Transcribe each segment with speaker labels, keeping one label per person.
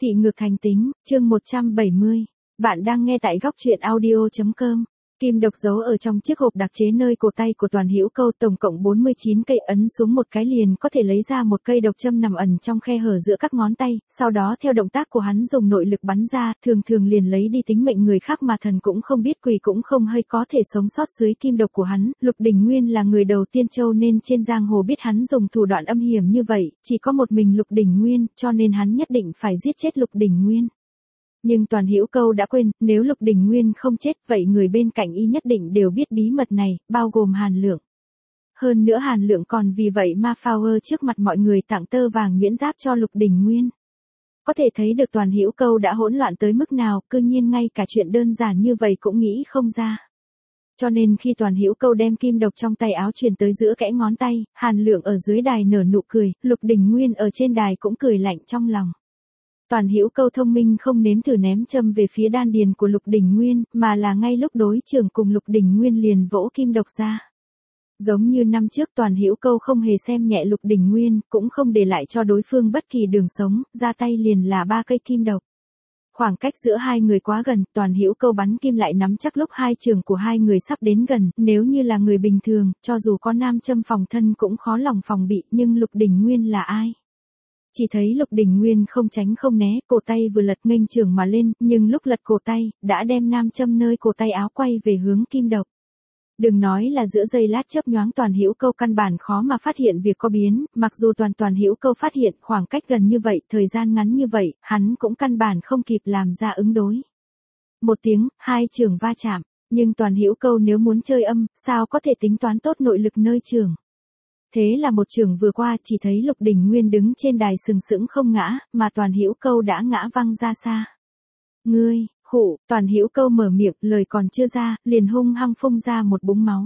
Speaker 1: Thị ngược thành tính, chương 170. Bạn đang nghe tại góc truyện audio.com. Kim độc giấu ở trong chiếc hộp đặc chế nơi cổ tay của Toàn Hữu Câu, tổng cộng 49 cây, ấn xuống một cái liền có thể lấy ra một cây độc châm nằm ẩn trong khe hở giữa các ngón tay, sau đó theo động tác của hắn dùng nội lực bắn ra, thường thường liền lấy đi tính mệnh người khác mà thần cũng không biết quỷ cũng không hay có thể sống sót dưới kim độc của hắn. Lục Đình Nguyên là người đầu tiên châu nên trên giang hồ biết hắn dùng thủ đoạn âm hiểm như vậy, chỉ có một mình Lục Đình Nguyên, cho nên hắn nhất định phải giết chết Lục Đình Nguyên. Nhưng Toàn Hữu Câu đã quên, nếu Lục Đình Nguyên không chết, vậy người bên cạnh y nhất định đều biết bí mật này, bao gồm Hàn Lượng. Hơn nữa Hàn Lượng còn vì vậy mà Flower trước mặt mọi người tặng tơ vàng miễn giáp cho Lục Đình Nguyên. Có thể thấy được Toàn Hữu Câu đã hỗn loạn tới mức nào, cư nhiên ngay cả chuyện đơn giản như vậy cũng nghĩ không ra. Cho nên khi Toàn Hữu Câu đem kim độc trong tay áo truyền tới giữa kẽ ngón tay, Hàn Lượng ở dưới đài nở nụ cười, Lục Đình Nguyên ở trên đài cũng cười lạnh trong lòng. Toàn Hữu Câu thông minh không nếm thử ném châm về phía đan điền của Lục Đình Nguyên, mà là ngay lúc đối trưởng cùng Lục Đình Nguyên liền vỗ kim độc ra. Giống như năm trước, Toàn Hữu Câu không hề xem nhẹ Lục Đình Nguyên, cũng không để lại cho đối phương bất kỳ đường sống, ra tay liền là 3 cây kim độc. Khoảng cách giữa hai người quá gần, Toàn Hữu Câu bắn kim lại nắm chắc lúc hai trường của hai người sắp đến gần, nếu như là người bình thường, cho dù có nam châm phòng thân cũng khó lòng phòng bị, nhưng Lục Đình Nguyên là ai? Chỉ thấy Lục Đình Nguyên không tránh không né, cổ tay vừa lật nghênh trường mà lên, nhưng lúc lật cổ tay, đã đem nam châm nơi cổ tay áo quay về hướng kim độc. Đừng nói là giữa giây lát chớp nhoáng, Toàn Hữu Câu căn bản khó mà phát hiện việc có biến, mặc dù Toàn Hữu Câu phát hiện khoảng cách gần như vậy, thời gian ngắn như vậy, hắn cũng căn bản không kịp làm ra ứng đối. Một tiếng, hai trường va chạm, nhưng Toàn Hữu Câu nếu muốn chơi âm, sao có thể tính toán tốt nội lực nơi trường. Thế là một trường vừa qua, chỉ thấy Lục Đình Nguyên đứng trên đài sừng sững không ngã, mà Toàn Hữu Câu đã ngã văng ra xa. Ngươi, khụ, Toàn Hữu Câu mở miệng, lời còn chưa ra, liền hung hăng phun ra một búng máu.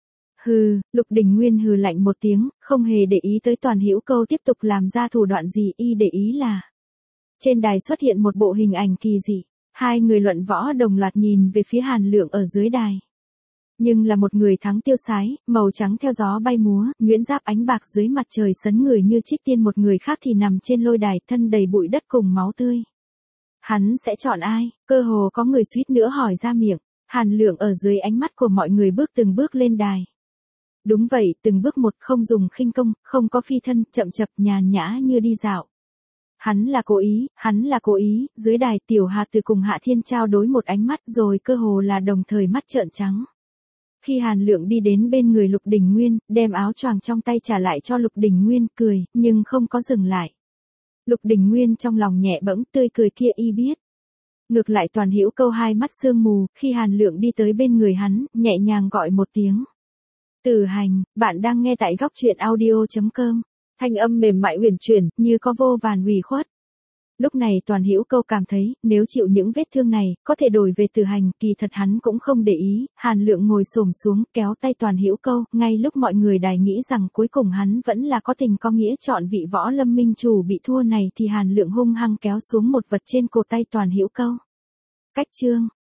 Speaker 1: Hừ, Lục Đình Nguyên hừ lạnh một tiếng, không hề để ý tới Toàn Hữu Câu tiếp tục làm ra thủ đoạn gì, y để ý là trên đài xuất hiện một bộ hình ảnh kỳ dị, hai người luận võ đồng loạt nhìn về phía Hàn Lượng ở dưới đài. Nhưng là một người thắng tiêu sái, màu trắng theo gió bay múa, nhuyễn giáp ánh bạc dưới mặt trời sấn người như trích tiên, một người khác thì nằm trên lôi đài, thân đầy bụi đất cùng máu tươi. Hắn sẽ chọn ai? Cơ hồ có người suýt nữa hỏi ra miệng. Hàn Lượng ở dưới ánh mắt của mọi người bước từng bước lên đài. Đúng vậy, từng bước một, không dùng khinh công, không có phi thân, chậm chập nhàn nhã như đi dạo. Hắn là cố ý, dưới đài Tiểu Hà Từ cùng Hạ Thiên trao đối một ánh mắt rồi cơ hồ là đồng thời mắt trợn trắng. Khi Hàn Lượng đi đến bên người Lục Đình Nguyên, đem áo choàng trong tay trả lại cho Lục Đình Nguyên, cười, nhưng không có dừng lại. Lục Đình Nguyên trong lòng nhẹ bẫng, tươi cười kia y biết. Ngược lại Toàn Hữu Câu hai mắt sương mù, khi Hàn Lượng đi tới bên người hắn, nhẹ nhàng gọi một tiếng. Tử Hành, bạn đang nghe tại góc truyện audio.com. Thanh âm mềm mại uyển chuyển, như có vô vàn ủy khuất. Lúc này Toàn Hữu Câu cảm thấy, nếu chịu những vết thương này, có thể đổi về Tử Hành, kỳ thật hắn cũng không để ý. Hàn Lượng ngồi xổm xuống, kéo tay Toàn Hữu Câu, ngay lúc mọi người đài nghĩ rằng cuối cùng hắn vẫn là có tình có nghĩa chọn vị võ lâm minh chủ bị thua này, thì Hàn Lượng hung hăng kéo xuống một vật trên cổ tay Toàn Hữu Câu. Cách chương,